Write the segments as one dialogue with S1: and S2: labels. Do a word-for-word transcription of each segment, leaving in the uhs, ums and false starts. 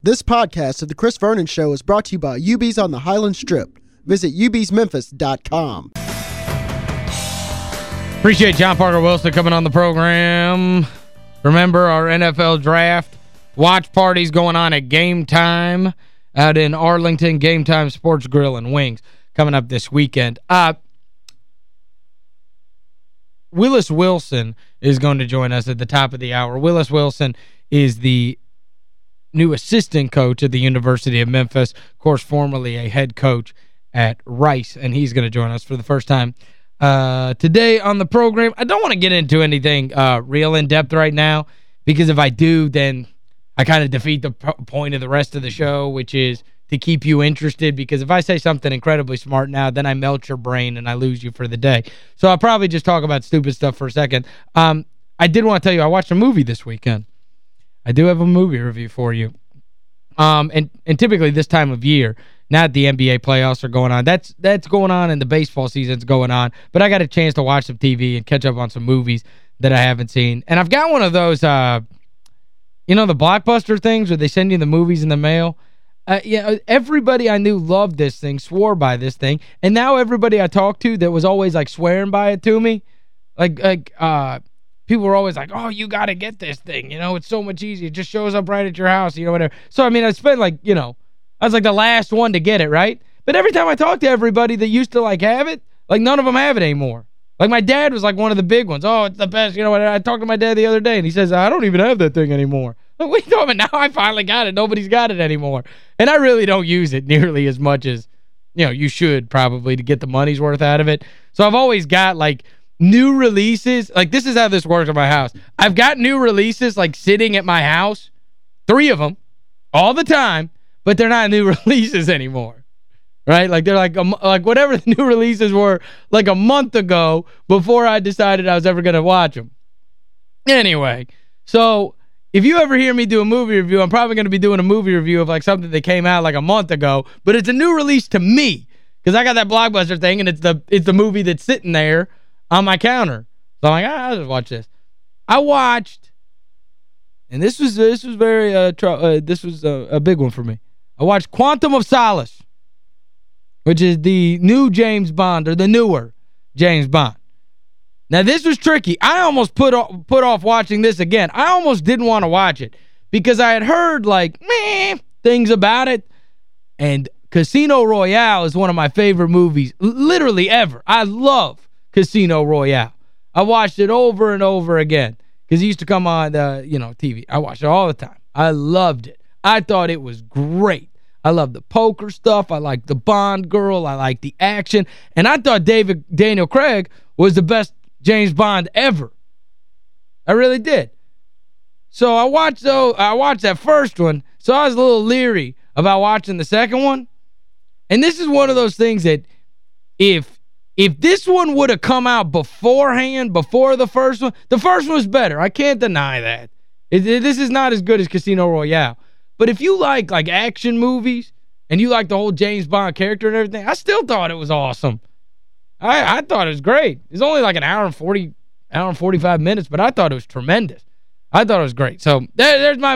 S1: This podcast of The Chris Vernon Show is brought to you by U B's on the Highland Strip. Visit U B's Memphis dot com.
S2: Appreciate John Parker Wilson coming on the program. Remember our N F L draft watch parties going on at Game Time out in Arlington. Game Time Sports Grill and Wings coming up this weekend. Uh, Willis Wilson is going to join us at the top of the hour. Willis Wilson is the new assistant coach at the University of Memphis, of course, formerly a head coach at Rice, and he's going to join us for the first time uh, today on the program. I don't want to get into anything uh, real in-depth right now, because if I do, then I kind of defeat the point of the rest of the show, which is to keep you interested, because if I say something incredibly smart now, then I melt your brain and I lose you for the day. So I'll probably just talk about stupid stuff for a second. Um, I did want to tell you, I watched a movie this weekend. I do have a movie review for you. Um, and, and typically this time of year, now that the N B A playoffs are going on, that's that's going on and the baseball season's going on. But I got a chance to watch some T V and catch up on some movies that I haven't seen. And I've got one of those, uh, you know, the Blockbuster things where they send you the movies in the mail. Uh, yeah, everybody I knew loved this thing, swore by this thing. And now everybody I talked to that was always like swearing by it to me, like, like, uh, people were always like, oh, you got to get this thing. You know, it's so much easier. It just shows up right at your house, you know, whatever. So, I mean, I spent like, you know, I was like the last one to get it, right? But every time I talk to everybody that used to like have it, like none of them have it anymore. Like my dad was like one of the big ones. Oh, it's the best. You know, I talked to my dad the other day and he says, I don't even have that thing anymore. Like, what are you talking about? Now I finally got it. Nobody's got it anymore. And I really don't use it nearly as much as, you know, you should probably to get the money's worth out of it. So I've always got like new releases. Like, this is how this works at my house. I've got new releases, like, sitting at my house. Three of them. All the time. But they're not new releases anymore. Right? Like, they're like, a, like whatever the new releases were, like, a month ago before I decided I was ever going to watch them. Anyway. So, if you ever hear me do a movie review, I'm probably going to be doing a movie review of, like, something that came out, like, a month ago. But it's a new release to me. Because I got that Blockbuster thing, and it's the it's the movie that's sitting there on my counter. So I'm like, ah, I'll just watch this. I watched, and this was this was very uh, tr uh this was a, a big one for me. I watched Quantum of Solace, which is the new James Bond, or the newer James Bond. Now this was tricky. I almost put off, put off watching this again. I almost didn't want to watch it because I had heard like meh things about it, and Casino Royale is one of my favorite movies literally ever. I love Casino Royale. I watched it over and over again because it used to come on, uh, you know, T V. I watched it all the time. I loved it. I thought it was great. I loved the poker stuff. I liked the Bond girl. I liked the action. And I thought David Daniel Craig was the best James Bond ever. I really did. So I watched, though, I watched that first one, so I was a little leery about watching the second one. And this is one of those things that if If this one would have come out beforehand, before the first one, the first one was better. I can't deny that. It, it, this is not as good as Casino Royale. But if you like, like, action movies, and you like the whole James Bond character and everything, I still thought it was awesome. I, I thought it was great. It's only like an hour and forty, hour and forty-five minutes, but I thought it was tremendous. I thought it was great. So, there, there's my...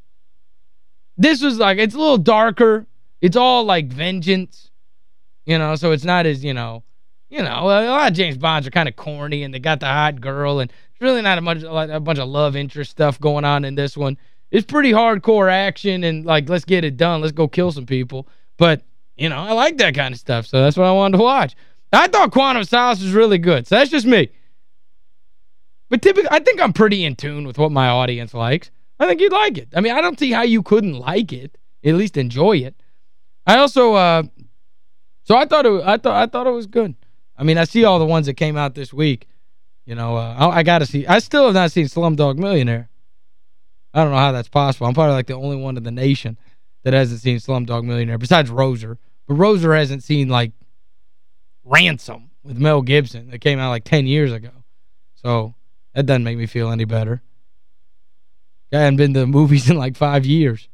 S2: This was like, it's a little darker. It's all, like, vengeance. You know, so it's not as, you know... You know, a lot of James Bonds are kind of corny, and they got the hot girl, and there's really not a, much, a bunch of love interest stuff going on in this one. It's pretty hardcore action, and, like, let's get it done. Let's go kill some people. But, you know, I like that kind of stuff, so that's what I wanted to watch. I thought Quantum of Solace was really good, so that's just me. But typically, I think I'm pretty in tune with what my audience likes. I think you'd like it. I mean, I don't see how you couldn't like it, at least enjoy it. I also, uh, so I thought it, I thought, I thought it was good. I mean, I see all the ones that came out this week. You know, uh, I, I got to see. I still have not seen Slumdog Millionaire. I don't know how that's possible. I'm probably like the only one in the nation that hasn't seen Slumdog Millionaire, besides Roser. But Roser hasn't seen, like, Ransom with Mel Gibson that came out like ten years ago. So, that doesn't make me feel any better. I hadn't been to the movies in like five years.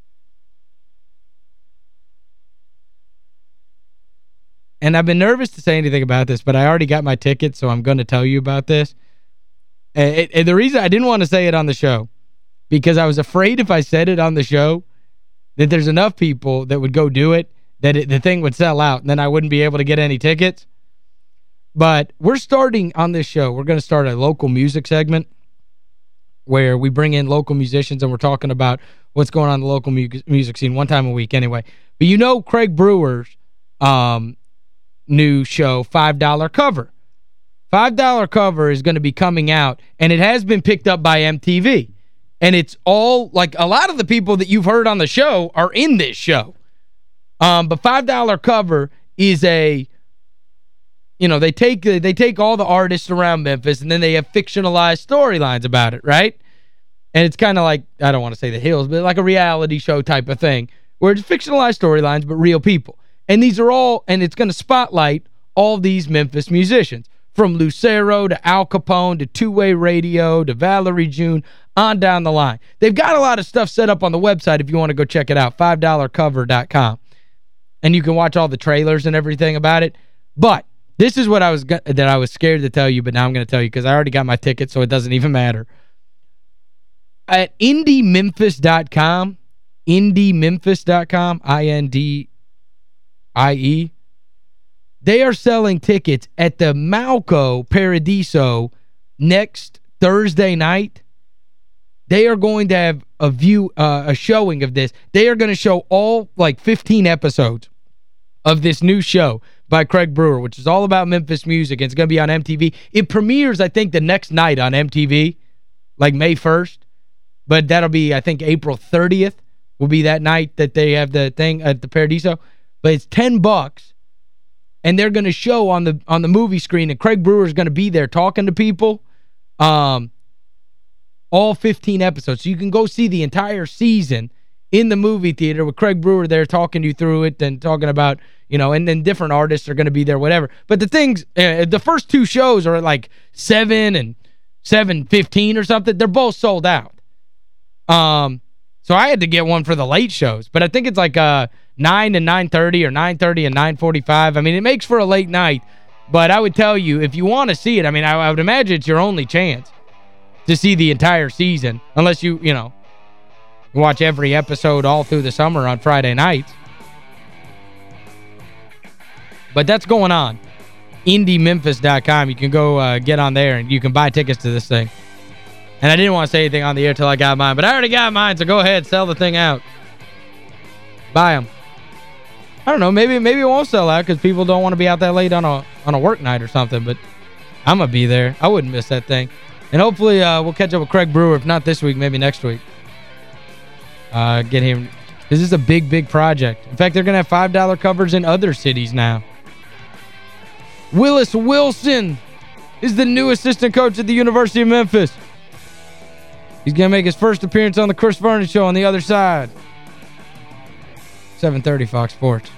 S2: And I've been nervous to say anything about this, but I already got my ticket, so I'm going to tell you about this. And, and the reason I didn't want to say it on the show, because I was afraid if I said it on the show, that there's enough people that would go do it that it, the thing would sell out, and then I wouldn't be able to get any tickets. But we're starting on this show, we're going to start a local music segment where we bring in local musicians and we're talking about what's going on in the local mu music scene one time a week anyway. But you know Craig Brewer's um, new show, five dollar Cover. five dollar Cover is going to be coming out, and it has been picked up by M T V. And it's all, like, a lot of the people that you've heard on the show are in this show. Um, but five dollar Cover is a, you know, they take they take all the artists around Memphis and then they have fictionalized storylines about it, right? And it's kind of like, I don't want to say The Hills, but like a reality show type of thing where it's fictionalized storylines but real people. And these are all, and it's going to spotlight all these Memphis musicians. From Lucero to Al Capone to Two-Way Radio to Valerie June, on down the line. They've got a lot of stuff set up on the website if you want to go check it out, five dollar cover dot com. And you can watch all the trailers and everything about it. But this is what I was that I was scared to tell you, but now I'm going to tell you because I already got my ticket, so it doesn't even matter. At indie memphis dot com, indie memphis dot com, I N D I E, they are selling tickets at the Malco Paradiso next Thursday night. They are going to have a view, uh, a showing of this. They are going to show all, like, fifteen episodes of this new show by Craig Brewer, which is all about Memphis music, and it's going to be on M T V. It premieres, I think, the next night on M T V, like May first. But that'll be, I think, April thirtieth will be that night that they have the thing at the Paradiso. But it's ten bucks, and they're going to show on the on the movie screen, and Craig Brewer is going to be there talking to people. Um... All fifteen episodes. So you can go see the entire season in the movie theater with Craig Brewer there talking you through it and talking about, you know, and then different artists are going to be there, whatever. But the things, uh, the first two shows are like seven and seven fifteen or something. They're both sold out. Um, so I had to get one for the late shows. But I think it's like uh nine and nine thirty or nine thirty and nine forty-five. I mean, it makes for a late night. But I would tell you, if you want to see it, I mean, I, I would imagine it's your only chance to see the entire season, unless you, you know, watch every episode all through the summer on Friday nights. But that's going on. indie memphis dot com. You can go uh, get on there, and you can buy tickets to this thing. And I didn't want to say anything on the air till I got mine, but I already got mine, so go ahead, sell the thing out. Buy them. I don't know, maybe maybe it won't sell out because people don't want to be out that late on a on a work night or something, but I'm going to be there. I wouldn't miss that thing. And hopefully uh, we'll catch up with Craig Brewer, if not this week, maybe next week. Uh, get him. This is a big, big project. In fact, they're going to have five dollar covers in other cities now. Willis Wilson is the new assistant coach at the University of Memphis. He's going to make his first appearance on the Chris Vernon Show on the other side. seven thirty Fox Sports.